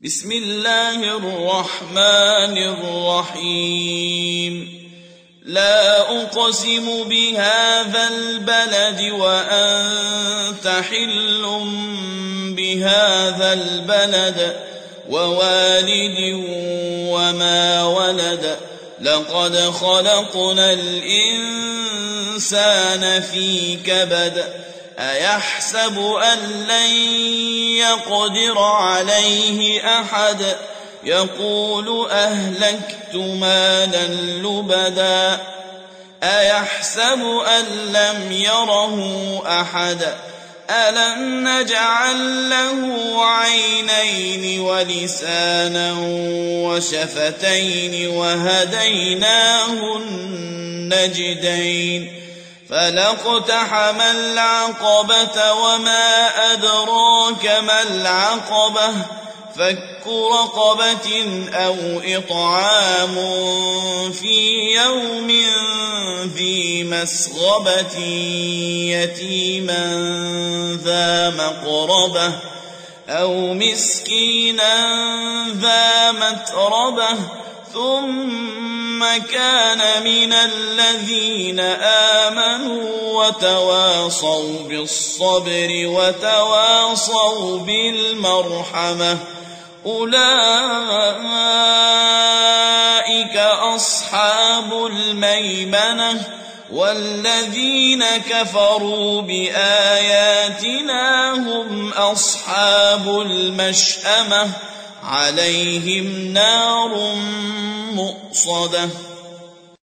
بسم الله الرحمن الرحيم لا أقسم بهذا البلد وأنت حل بهذا البلد ووالد وما ولد لقد خلقنا الإنسان في كبد أيحسب أن لن يقدر عليه أحد يقول أهلكت مالا لبدا أيحسب أن لم يره أحد ألم نجعل له عينين ولسانا وشفتين وهديناه النجدين فلاقتحم العقبة وما أدراك ما العقبة فك رقبة أو إطعام في يوم ذي مسغبة يتيما ذا مقربة أو مسكينا ذا متربة ثم كان من الذين آمنوا وتواصوا بالصبر وتواصوا بالمرحمة أولئك أصحاب الميمنة والذين كفروا بآياتنا هم أصحاب المشأمة عليهم نار مؤصدة